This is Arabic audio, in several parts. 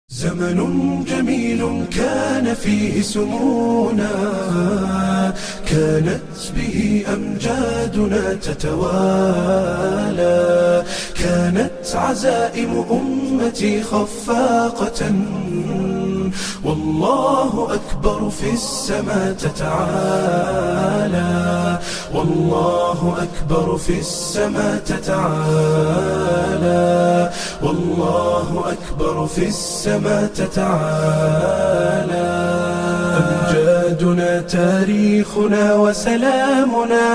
زمن جميل كان فيه سمونا، كانت به أمجادنا تتوالى، كانت عزائم أمتي خفاقة، والله أكبر في السماء تتعالى، والله أكبر في السماء تتعالى، والله أكبر في السماء تتعالى. أمجادنا تاريخنا وسلامنا،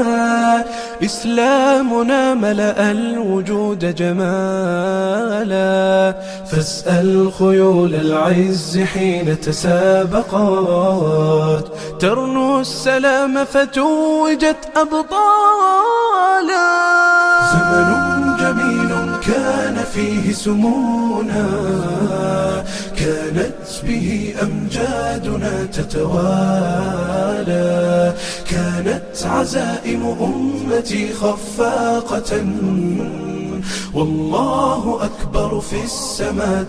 إسلامنا ملأ الوجود جمالا، فاسأل خيول العز حين تسابقت، ترنو السلام فتوجت أبطالا. زمن جميل كان فيه سمونا، كانت به أمجادنا تتوالى، كانت عزائم أمتي خفاقة، والله أكبر في السماء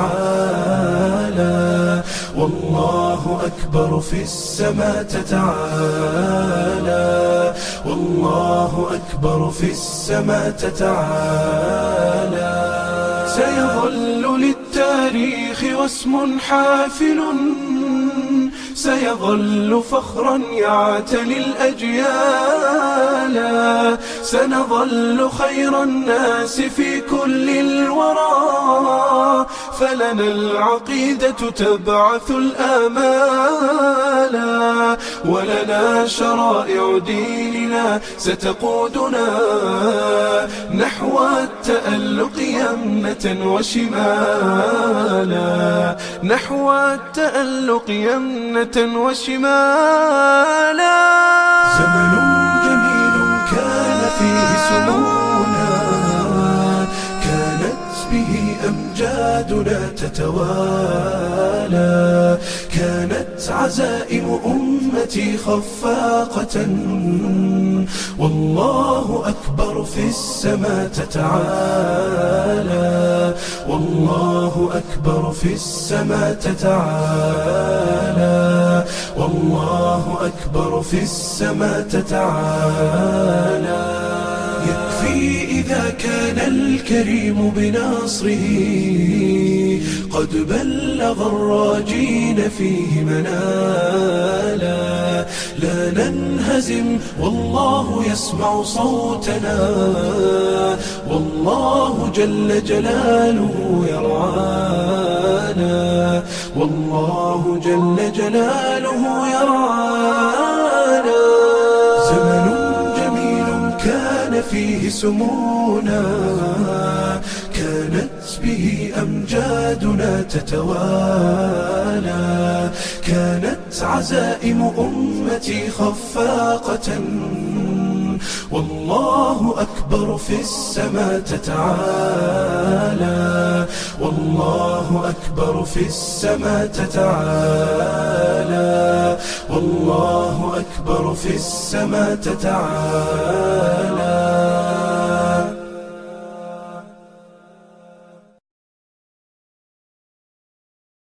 تتعالى، والله أكبر في السماء تتعالى، والله أكبر في السماء تتعالى. سيظل للتاريخ واسم حافل، سيظل فخرا يعتلي الأجيال، سنظل خير الناس في كل الورى، فلنا العقيدة تبعث الآمال، ولنا شرائع ديننا ستقودنا نحو التألق يمنة وشمالا، نحو التألق يمنة وشمالا. زمن جميل كان فيه سمونا، كانت به أمجادنا تتوالى، كانت عزائم أمتي خفاقة، والله أكبر في السماء تتعالى، والله أكبر في السماء تتعالى، والله أكبر في السماء تتعالى. يكفي إذا كان الكريم بنصره قد بلغ الراجين فيه منالا، لا ننهزم والله يسمع صوتنا، والله جل جلاله يرعانا، والله جل جلاله يرعانا. زمن جميل كان فيه سمونا، كانت به أمجادنا تتوالى، كانت عزائم أمتي خفاقة، والله أكبر في السماء تتعالى، والله أكبر في السماء تتعالى، والله أكبر في السماء تتعالى.